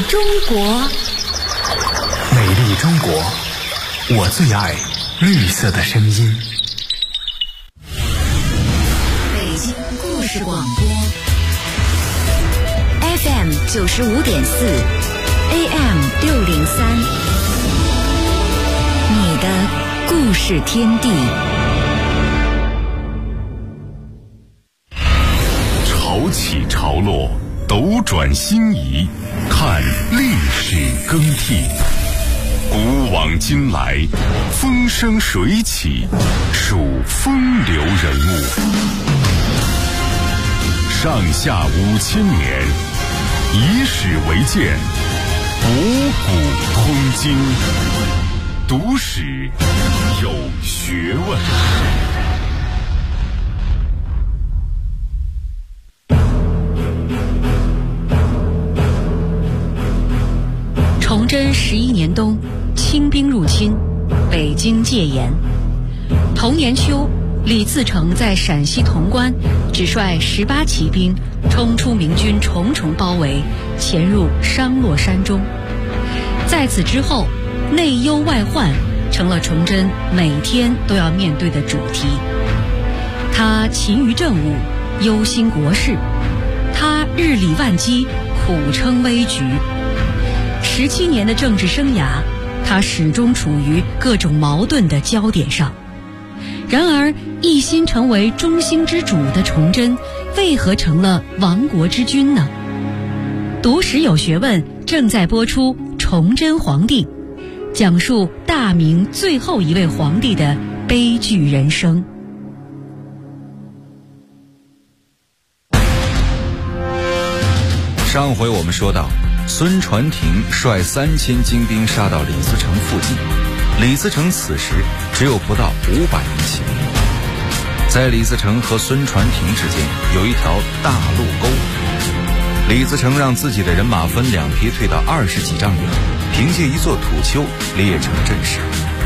中国， 美丽中国，我最爱绿色的声音。 北京故事广播 FM 95.4 AM 603，你的故事天地。 潮起潮落，斗转星移，看历史更替。古往今来，风生水起，数风流人物。上下5000年，以史为鉴，博古通今。读史有学问。 崇祯11年冬，清兵入侵，北京戒严。同年秋，李自成在陕西潼关只率18骑兵冲出明军重重包围，潜入商洛山中。在此之后，内忧外患成了崇祯每天都要面对的主题。他勤于政务，忧心国事，他日理万机，苦撑危局。17年的政治生涯，他始终处于各种矛盾的焦点上。然而，一心成为中兴之主的崇祯，为何成了亡国之君呢？读史有学问正在播出《崇祯皇帝》，讲述大明最后一位皇帝的悲剧人生。 上回我们说到，孙传庭率3000精兵杀到李自成附近，李自成此时只有不到500名骑兵。在李自成和孙传庭之间有一条大路沟，李自成让自己的人马分2批退到20几丈远，凭借一座土丘列成阵势。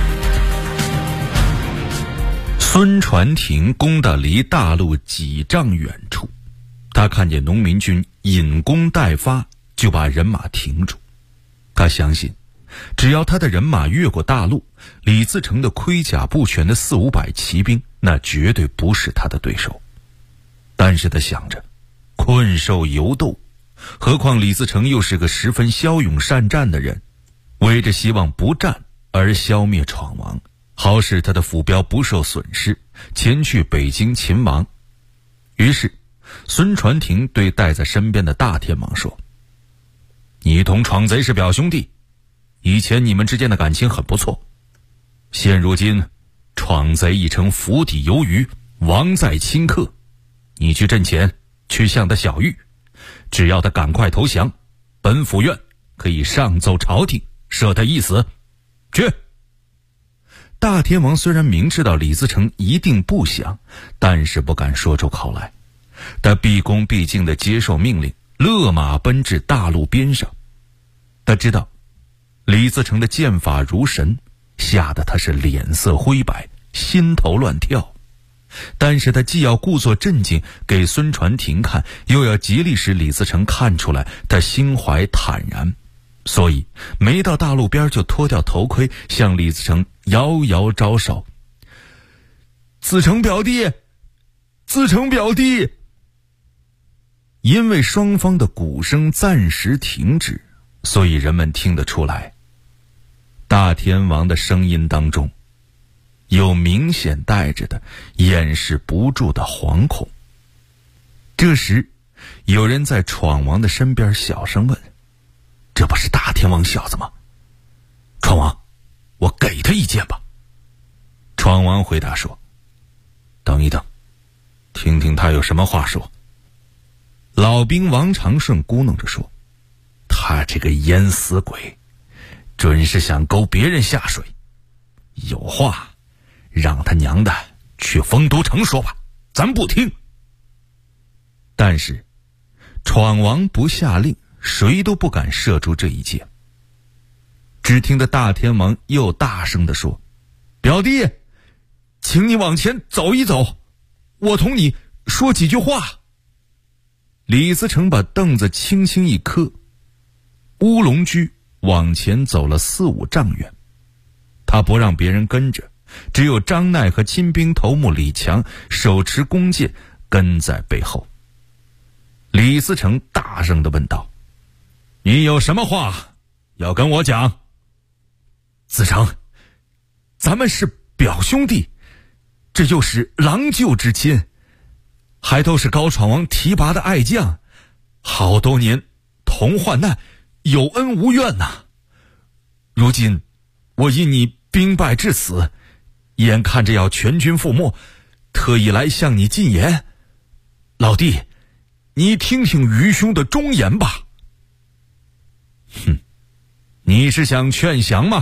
孙传庭攻到离大路几丈远处，他看见农民军引弓待发，就把人马停住。他相信只要他的人马越过大路，李自成的盔甲不全的400-500骑兵那绝对不是他的对手。但是他想着困兽犹斗，何况李自成又是个十分骁勇善战的人，为着希望不战而消灭闯王，好使他的府标不受损失，前去北京擒王。于是孙传庭对带在身边的大天王说，你同闯贼是表兄弟，以前你们之间的感情很不错，现如今闯贼已成釜底游鱼，王在顷刻，你去阵前去向他小谕，只要他赶快投降，本府院可以上奏朝廷赦他一死。去。大天王虽然明知道李自成一定不降，但是不敢说出口来。他毕恭毕敬地接受命令，勒马奔至大路边上。他知道李自成的剑法如神，吓得他是脸色灰白，心头乱跳。但是他既要故作镇静给孙传庭看，又要极力使李自成看出来他心怀坦然，所以没到大路边就脱掉头盔，向李自成遥遥招手，自成表弟，自成表弟。因为双方的鼓声暂时停止，所以人们听得出来，大天王的声音当中有明显带着的掩饰不住的惶恐。这时有人在闯王的身边小声问，这不是大天王小子吗？闯王，我给他一剑吧。闯王回答说，等一等，听听他有什么话说。老兵王长顺咕哝着说，他这个淹死鬼准是想勾别人下水，有话让他娘的去丰都城说吧，咱不听。但是闯王不下令，谁都不敢射出这一箭。只听得大天王又大声地说，表弟，请你往前走一走，我同你说几句话。李自成把凳子轻轻一磕， 乌龙驹往前走了4-5丈远，他不让别人跟着，只有张奈和亲兵头目李强手持弓箭跟在背后。李自成大声地问道：“你有什么话要跟我讲？”子成，咱们是表兄弟，这又是郎舅之亲，还都是高闯王提拔的爱将，好多年同患难，有恩无怨呐。如今我因你兵败至此，眼看着要全军覆没，特意来向你进言。老弟，你听听愚兄的忠言吧。哼，你是想劝降吗？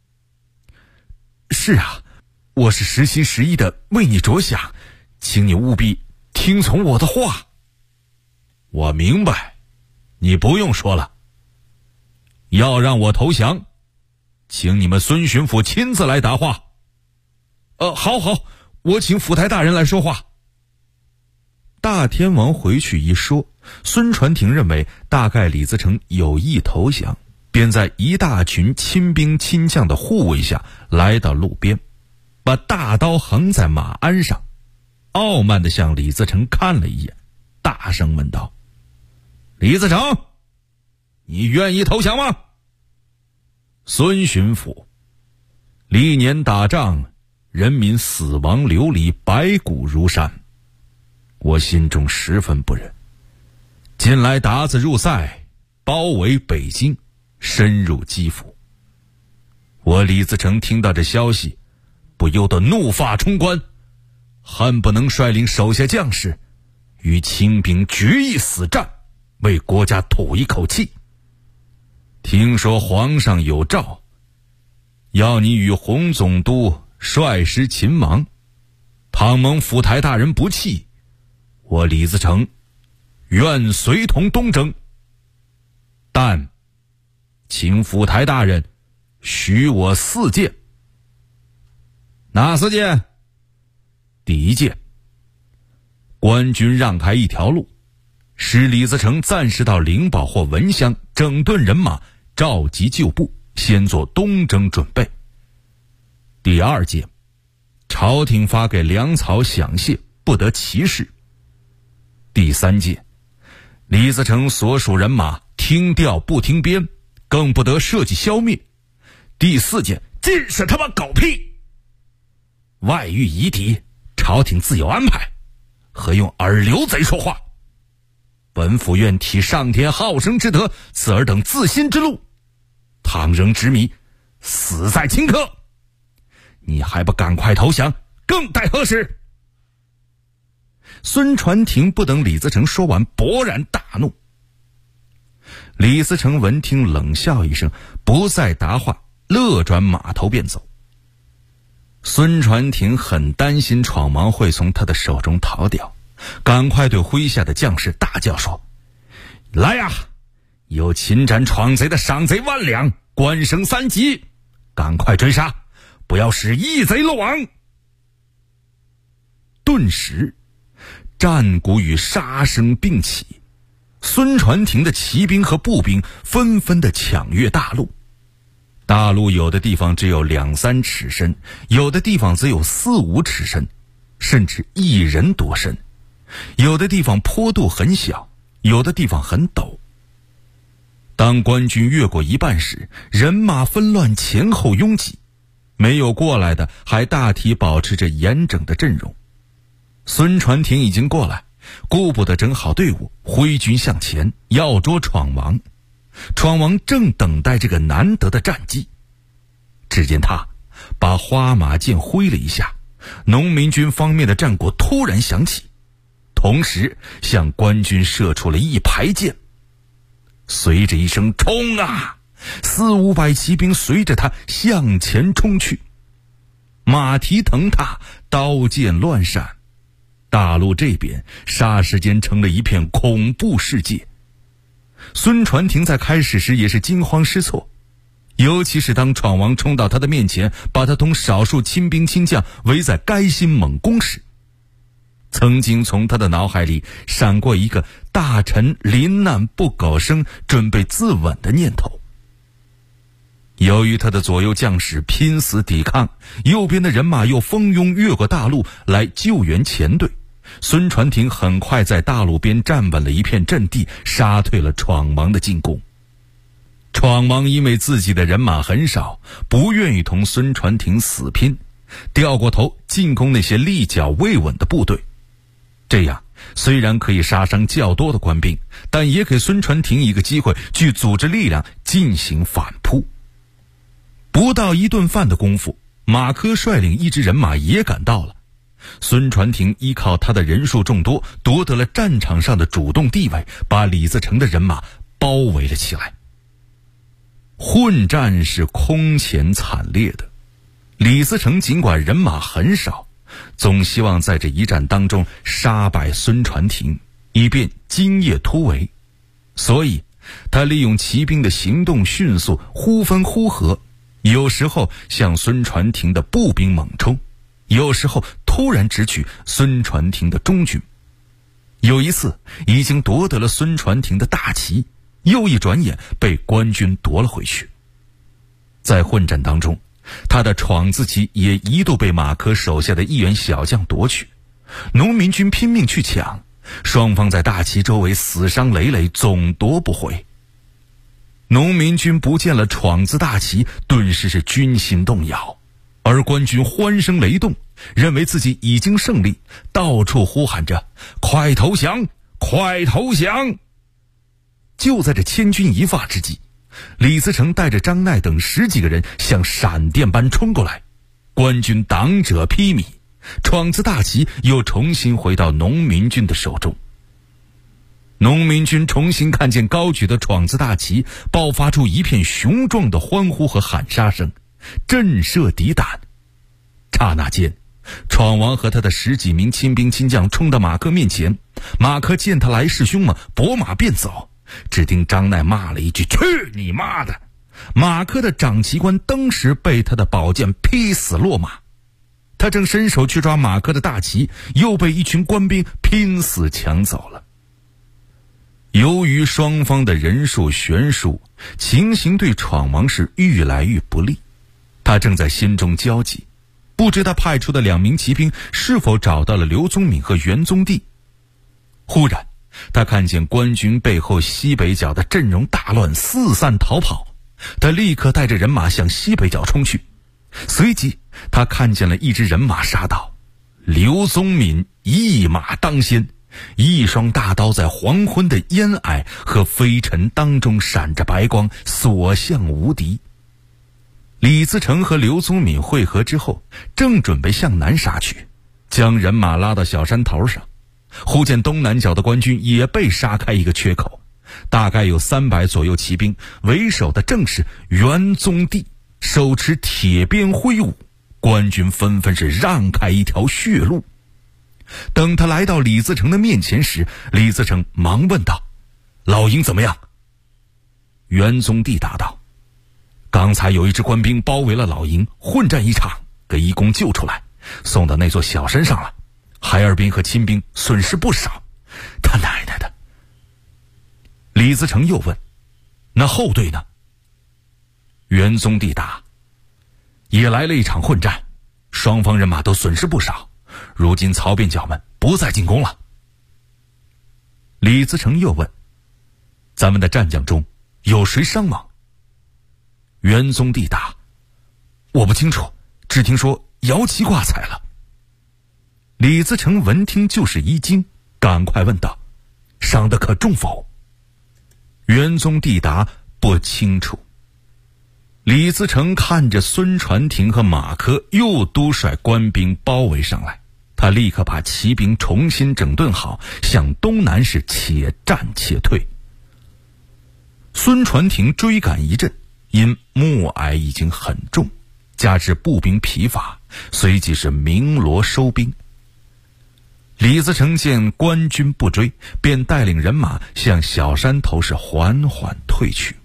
是啊，我是实心实意的为你着想，请你务必听从我的话。我明白，你不用说了。要让我投降，请你们孙巡抚亲自来答话。好，我请府台大人来说话。大天王回去一说，孙传庭认为大概李自成有意投降，便在一大群亲兵亲将的护卫下来到路边，把大刀横在马鞍上，傲慢地向李自成看了一眼，大声问道：“李自成，你愿意投降吗？”孙巡抚，历年打仗，人民死亡流离，白骨如山，我心中十分不忍。近来鞑子入塞，包围北京，深入基辅，我李自成听到这消息，不由得怒发冲冠，恨不能率领手下将士与清兵决一死战，为国家吐一口气。听说皇上有诏，要你与洪总督率师勤王，倘蒙府台大人不弃，我李自成愿随同东征，但请府台大人许我4件。哪4件？第1件，官军让开一条路，使李自成暂时到灵宝或闻香整顿人马，召集旧部，先做东征准备。第2件，朝廷发给粮草饷械，不得歧视。第3件，李自成所属人马听调不听鞭，更不得设计消灭。第4件，尽是他妈狗屁！外遇夷狄，朝廷自有安排，何用耳流贼说话？本府愿体上天好生之德，赐尔等自新之路。倘仍执迷，死在顷刻。你还不赶快投降，更待何时？孙传庭不等李自成说完，勃然大怒。李自成闻听，冷笑一声，不再答话，勒转马头便走。孙传庭很担心闯王会从他的手中逃掉，赶快对麾下的将士大叫说：“来呀！有擒斩闯贼的赏贼10000两，官升3级，赶快追杀，不要使一贼漏网！”顿时战鼓与杀声并起，孙传庭的骑兵和步兵纷纷地抢越大路。大路有的地方只有2-3尺深，有的地方则有4-5尺深，甚至1人多深。有的地方坡度很小，有的地方很陡。当官军越过一半时，人马纷乱，前后拥挤，没有过来的还大体保持着严整的阵容。孙传庭已经过来，顾不得整好队伍，挥军向前，要捉闯王。闯王正等待这个难得的战机，只见他把花马剑挥了一下，农民军方面的战鼓突然响起，同时向官军射出了一排箭。随着一声冲啊，400-500骑兵随着他向前冲去，马蹄腾踏，刀剑乱闪，大路这边霎时间成了一片恐怖世界。孙传庭在开始时也是惊慌失措，尤其是当闯王冲到他的面前，把他同少数亲兵亲将围在该心猛攻时，曾经从他的脑海里闪过一个大臣临难不苟生，准备自刎的念头。由于他的左右将士拼死抵抗，右边的人马又蜂拥越过大路来救援前队，孙传庭很快在大路边站稳了一片阵地，杀退了闯王的进攻。闯王因为自己的人马很少，不愿意同孙传庭死拼，掉过头进攻那些立脚未稳的部队。这样虽然可以杀伤较多的官兵，但也给孙传庭一个机会去组织力量进行反扑。不到一顿饭的功夫，马科率领一支人马也赶到了。孙传庭依靠他的人数众多，夺得了战场上的主动地位，把李自成的人马包围了起来。混战是空前惨烈的，李自成尽管人马很少，总希望在这一战当中杀败孙传庭，以便今夜突围。所以他利用骑兵的行动迅速，忽分忽合，有时候向孙传庭的步兵猛冲，有时候突然直取孙传庭的中军。有一次已经夺得了孙传庭的大旗，又一转眼被官军夺了回去。在混战当中，他的闯字旗也一度被马科手下的一员小将夺去，农民军拼命去抢，双方在大旗周围死伤累累，总夺不回。农民军不见了闯字大旗，顿时是军心动摇，而官军欢声雷动，认为自己已经胜利，到处呼喊着快投降，快投降。就在这千钧一发之际，李自成带着张鼐等10几个人像闪电般冲过来，官军挡者披靡，闯字大旗又重新回到农民军的手中。农民军重新看见高举的闯字大旗，爆发出一片雄壮的欢呼和喊杀声，震慑敌胆。刹那间，闯王和他的10几名亲兵亲将冲到马科面前，马科见他来势凶猛，拨马便走。只听张鼐骂了一句去你妈的，马科的长旗官当时被他的宝剑劈死落马。他正伸手去抓马科的大旗，又被一群官兵拼死抢走了。由于双方的人数悬殊，情形对闯王是愈来愈不利。他正在心中焦急，不知他派出的2名骑兵是否找到了刘宗敏和袁宗帝。忽然他看见官军背后西北角的阵容大乱，四散逃跑。他立刻带着人马向西北角冲去，随即他看见了一支人马杀到，刘宗敏一马当先，一双大刀在黄昏的烟霭和飞尘当中闪着白光，所向无敌。李自成和刘宗敏会合之后，正准备向南杀去，将人马拉到小山头上，忽见东南角的官军也被杀开一个缺口，大概有300左右骑兵，为首的正是袁宗帝，手持铁鞭挥舞，官军纷纷是让开一条血路。等他来到李自成的面前时，李自成忙问道：老营怎么样？袁宗帝答道：刚才有一支官兵包围了老营，混战一场，给义工救出来，送到那座小山上了，孩儿兵和亲兵损失不少。他奶奶的！李自成又问：那后队呢？袁宗帝答：也来了一场混战，双方人马都损失不少，如今曹边角们不再进攻了。李自成又问：咱们的战将中有谁伤亡？袁宗帝答：我不清楚，只听说摇旗挂彩了。李自成闻听就是一惊，赶快问道：伤得可重否？袁宗帝答：不清楚。李自成看着孙传庭和马科又督率官兵包围上来，他立刻把骑兵重新整顿好，向东南是且战且退。孙传庭追赶一阵，因暮霭已经很重，加之步兵疲乏，随即是鸣锣收兵。李自成见官军不追，便带领人马向小山头是缓缓退去。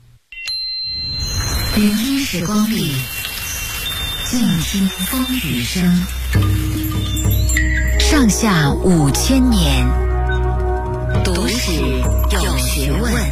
聆听时光里，静听风雨声。上下5000年， 读史有学问。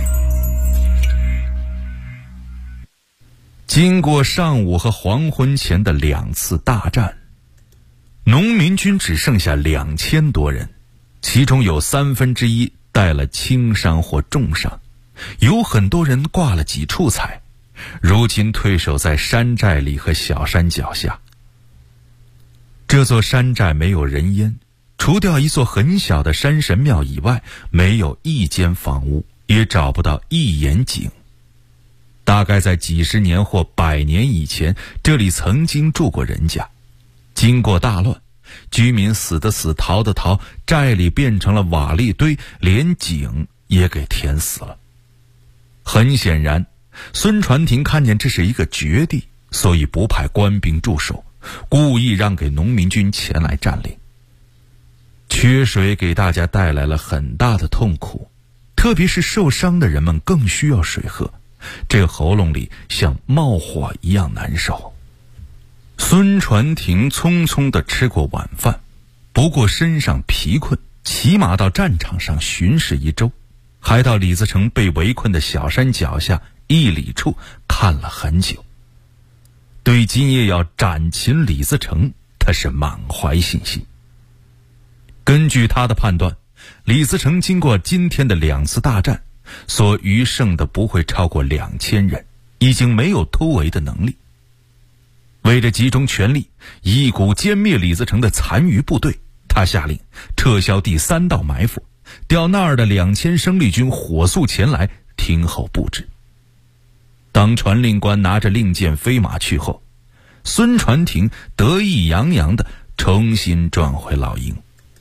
经过上午和黄昏前的2次大战，农民军只剩下2000多人，其中有1/3带了轻伤或重伤，有很多人挂了几处彩，如今退守在山寨里和小山脚下。这座山寨没有人烟，除掉一座很小的山神庙以外，没有一间房屋，也找不到一眼井。大概在几十年或100年以前，这里曾经住过人家。经过大乱，居民死的死，逃的逃，寨里变成了瓦砾堆，连井也给填死了。很显然，孙传庭看见这是一个绝地，所以不派官兵驻守，故意让给农民军前来占领。缺水给大家带来了很大的痛苦，特别是受伤的人们更需要水喝，这喉咙里像冒火一样难受。孙传庭匆匆地吃过晚饭，不过身上疲困，骑马到战场上巡视1周，还到李自成被围困的小山脚下1里处看了很久。对今夜要斩擒李自成，他是满怀信心。根据他的判断，李自成经过今天的2次大战，所余剩的不会超过2000人，已经没有突围的能力。为了集中全力一鼓歼灭李自成的残余部队，他下令撤销第3道埋伏，调那儿的2000生力军火速前来听候布置。当传令官拿着令箭飞马去后，孙传庭得意洋洋地重新转回老营。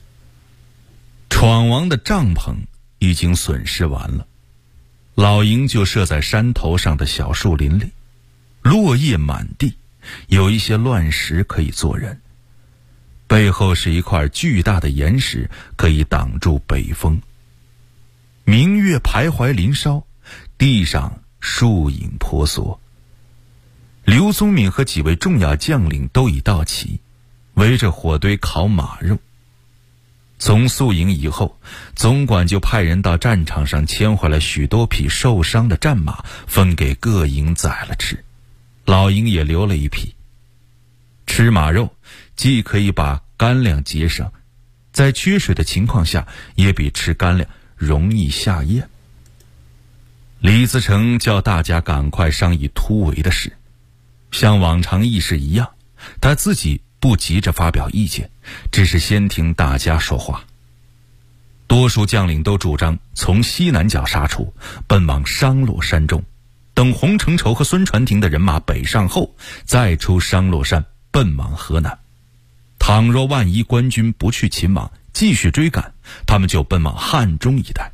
闯王的帐篷已经损失完了，老营就设在山头上的小树林里，落叶满地，有一些乱石可以做人，背后是一块巨大的岩石，可以挡住北风。明月徘徊林梢，地上树影婆娑。刘宗敏和几位重要将领都已到齐，围着火堆烤马肉。从宿营以后，总管就派人到战场上牵回来许多匹受伤的战马，分给各营宰了吃。老营也留了一匹。吃马肉既可以把干粮节省，在缺水的情况下也比吃干粮容易下咽。李自成叫大家赶快商议突围的事，像往常议事一样，他自己不急着发表意见，只是先听大家说话。多数将领都主张从西南角杀出，奔往商洛山中，等洪承畴和孙传庭的人马北上后，再出商洛山奔往河南。倘若万一官军不去秦王，继续追赶，他们就奔往汉中一带。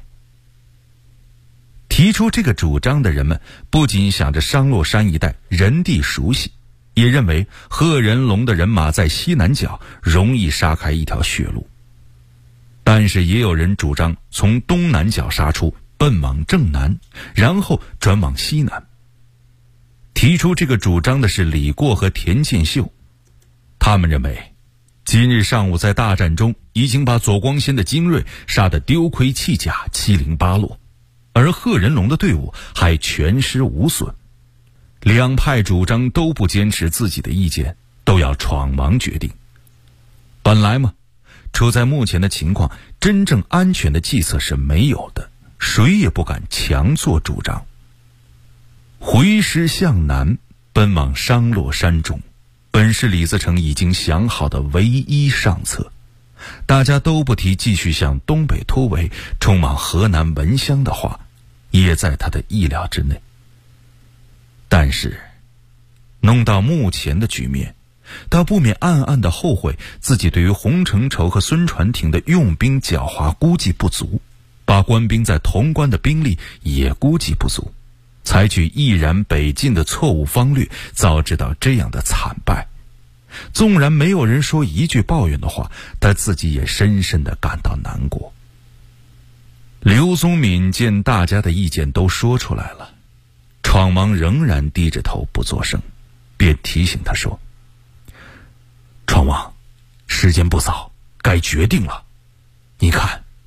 提出这个主张的人们不仅想着商洛山一带人地熟悉，也认为贺人龙的人马在西南角，容易杀开一条血路。但是也有人主张从东南角杀出，奔往正南，然后转往西南。提出这个主张的是李过和田建秀，他们认为今日上午在大战中已经把左光先的精锐杀得丢盔弃甲，七零八落，而贺人龙的队伍还全失无损。两派主张都不坚持自己的意见，都要闯王决定。本来嘛，处在目前的情况，真正安全的计策是没有的，谁也不敢强做主张。回师向南，奔往商洛山中，本是李自成已经想好的唯一上策。大家都不提继续向东北突围，冲往河南闻香的话，也在他的意料之内。但是弄到目前的局面，他不免暗暗地后悔自己对于洪承畴和孙传庭的用兵狡猾估计不足，把官兵在潼关的兵力也估计不足，采取毅然北进的错误方略，遭致到这样的惨败。纵然没有人说一句抱怨的话，他自己也深深地感到难过。刘宗敏见大家的意见都说出来了，闯王仍然低着头不作声，便提醒他说：闯王，时间不早，该决定了。你看，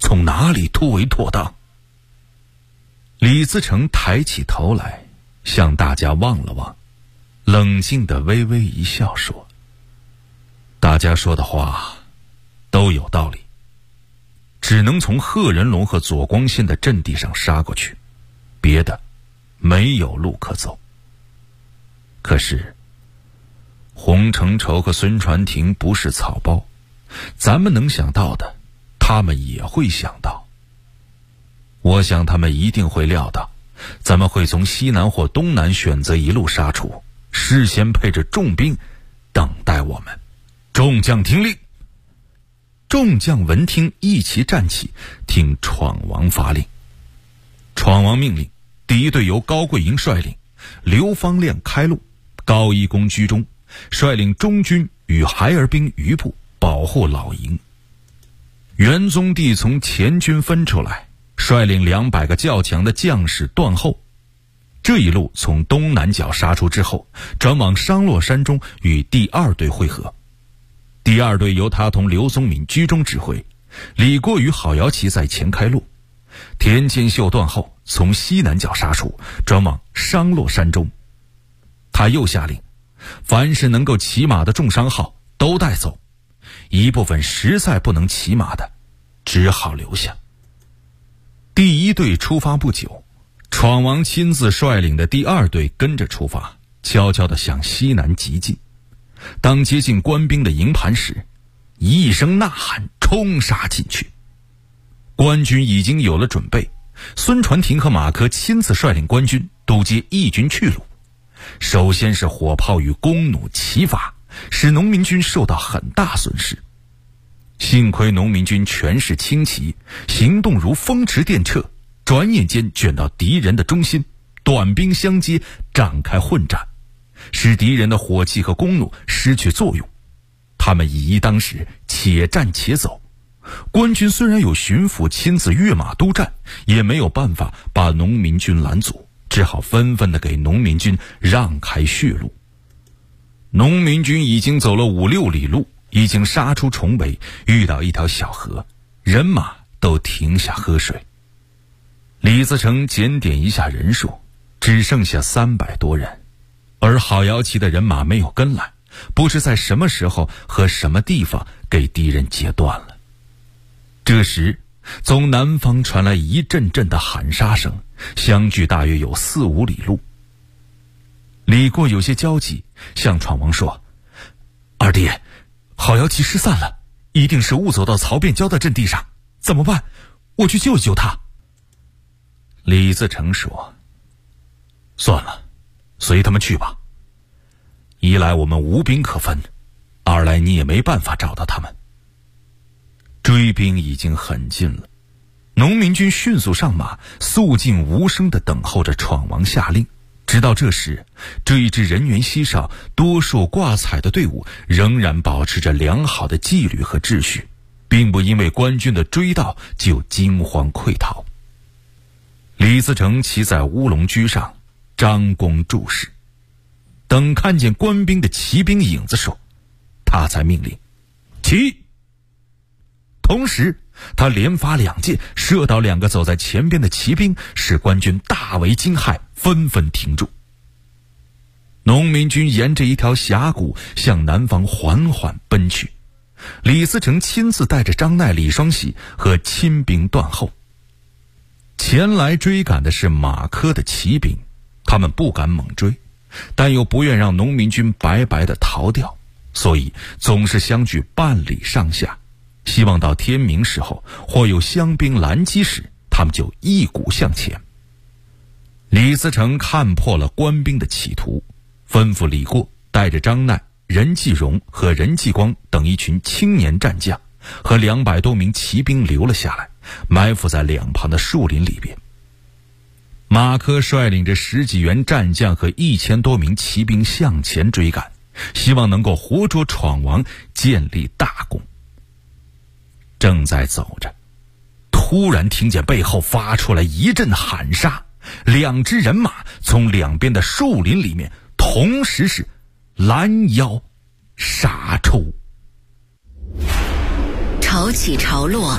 从哪里突围妥当？李自成抬起头来，向大家望了望，冷静地微微一笑，说：大家说的话都有道理，只能从贺人龙和左光宪的阵地上杀过去，别的没有路可走。可是洪承畴和孙传庭不是草包，咱们能想到的他们也会想到。我想他们一定会料到咱们会从西南或东南选择一路杀出，事先配着重兵等待我们。众将听令！众将闻听，一齐站起，听闯王发令。闯王命令第一队由高贵营率领，刘方亮开路，高一公居中，率领中军与孩儿兵余部保护老营。元宗帝从前军分出来，率领200个较强的将士断后。这一路从东南角杀出之后，转往商洛山中与第2队会合。第2队由他同刘宗敏居中指挥，李过与郝瑶旗在前开路。田建秀断后，从西南角杀出，转往商洛山中。他又下令，凡是能够骑马的重伤号都带走，一部分实在不能骑马的，只好留下。第1队出发不久，闯王亲自率领的第2队跟着出发，悄悄地向西南急进。当接近官兵的营盘时，一声呐喊，冲杀进去。官军已经有了准备，孙传庭和马科亲自率领官军堵截义军去路。首先是火炮与弓弩齐发，使农民军受到很大损失。幸亏农民军全是轻骑，行动如风驰电掣，转眼间卷到敌人的中心，短兵相接，展开混战，使敌人的火器和弓弩失去作用。他们以一当十，且战且走。官军虽然有巡抚亲自跃马督战，也没有办法把农民军拦阻，只好纷纷地给农民军让开血路。农民军已经走了5-6里路，已经杀出重围，遇到一条小河，人马都停下喝水。李自成检点一下人数，只剩下300多人，而郝瑶旗的人马没有跟来，不知在什么时候和什么地方给敌人截断了。这时从南方传来一阵阵的喊杀声，相距大约有4-5里路。李过有些焦急，向闯王说：二弟，郝瑶旗失散了，一定是误走到曹变交的阵地上，怎么办？我去救一救他。李自成说：算了，随他们去吧。一来我们无兵可分，二来你也没办法找到他们。追兵已经很近了，农民军迅速上马，肃静无声地等候着闯王下令。直到这时，这一支人员稀少、多数挂彩的队伍仍然保持着良好的纪律和秩序，并不因为官军的追到就惊慌溃逃。李自成骑在乌龙驹上，张弓注视，等看见官兵的骑兵影子时，他才命令起。同时他连发2箭，射倒2个走在前边的骑兵，使官军大为惊骇，纷纷停住。农民军沿着一条峡谷向南方缓缓奔去，李自成亲自带着张鼐、李双喜和亲兵断后。前来追赶的是马科的骑兵，他们不敢猛追，但又不愿让农民军白白地逃掉，所以总是相距半里上下，希望到天明时候或有乡兵拦击时，他们就一股向前。李自成看破了官兵的企图，吩咐李过带着张鼐、任继荣和任继光等一群青年战将和200多名骑兵留了下来，埋伏在两旁的树林里边。马科率领着10几员战将和1000多名骑兵向前追赶，希望能够活捉闯王，建立大功。正在走着，突然听见背后发出来一阵喊杀，2支人马从两边的树林里面同时是拦腰杀出。 潮起潮落，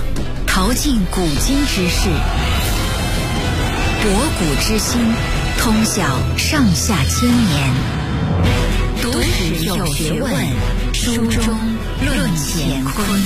淘尽古今之事，博古之今，通晓上下千年。读史有学问，书中论乾坤。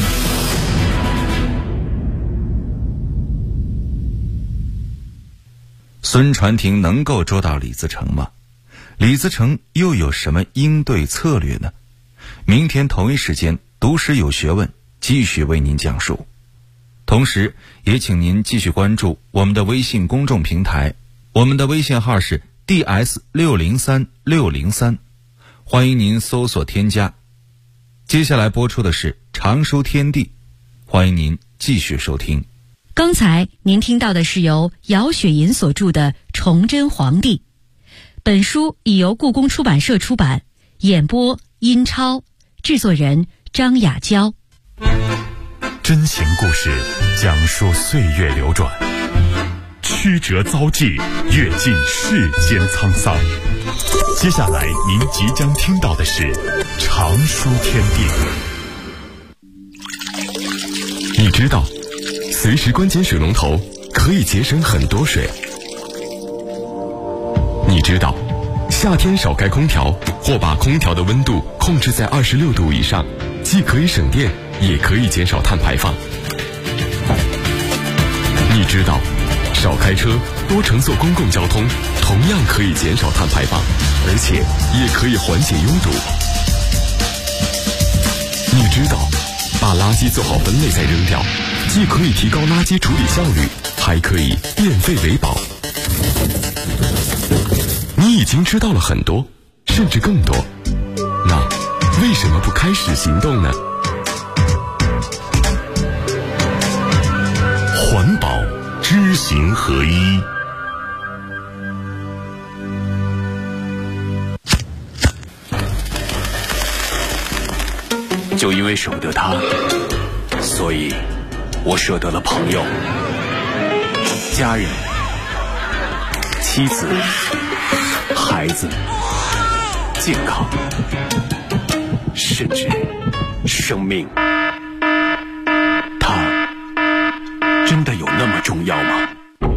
孙传庭能够捉到李自成吗？李自成又有什么应对策略呢？明天同一时间，读史有学问继续为您讲述。同时也请您继续关注我们的微信公众平台，我们的微信号是 DS603603，欢迎您搜索添加。接下来播出的是常书天地，欢迎您继续收听。 刚才您听到的是由姚雪银所著的《崇祯皇帝》，本书已由故宫出版社出版，演播殷超，制作人张雅娇。 真情故事讲述岁月流转，曲折遭际，阅尽世间沧桑。接下来您即将听到的是常书天地。 你知道随时关紧水龙头可以节省很多水。你知道夏天少开空调或把空调的温度控制在26度以上，既可以省电也可以减少碳排放。你知道少开车多乘坐公共交通同样可以减少碳排放，而且也可以缓解拥堵。你知道把垃圾做好分类再扔掉，既可以提高垃圾处理效率，还可以变废为宝。你已经知道了很多，甚至更多，那为什么不开始行动呢？ 环保知行合一。 就因为舍不得他，所以我舍得了朋友、家人、妻子、孩子、健康，甚至生命。他真的有那么重要吗？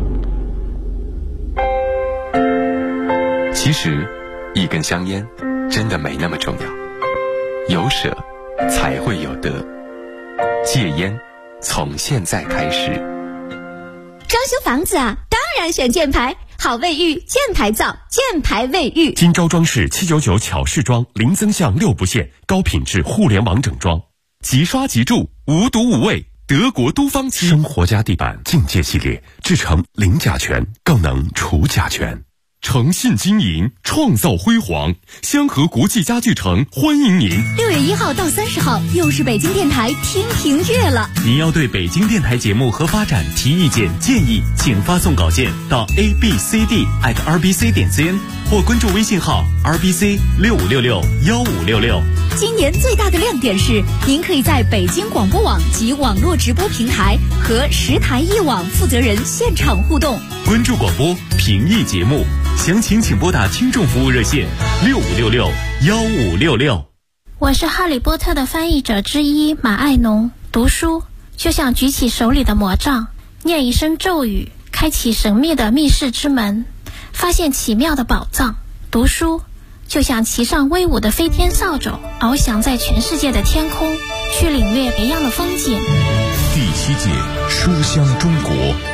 其实一根香烟真的没那么重要，有舍才会有得。戒烟从现在开始。 装修房子啊，当然选箭牌，好卫浴，箭牌造，箭牌卫浴。 金招装饰799巧饰装，零增项6不限，高品质互联网整装，即刷即住，无毒无味。德国都方漆生活家地板境界系列，制成零甲醛，更能除甲醛。诚信经营，创造辉煌。香河国际家具城欢迎您。 6月1号到30号，又是北京电台听评月了。 您要对北京电台节目和发展提意见建议，请发送稿件到 abcd@rbc.cn 或关注微信号 rbc65661566。 今年最大的亮点是，您可以在北京广播网及网络直播平台和10台一网负责人现场互动。 关注广播评议节目，详情请拨打听众服务热线65661566。 我是哈利波特的翻译者之一马爱农。读书就像举起手里的魔杖，念一声咒语，开启神秘的密室之门，发现奇妙的宝藏。读书就像骑上威武的飞天扫帚，翱翔在全世界的天空，去领略别样的风景。 第7届书香中国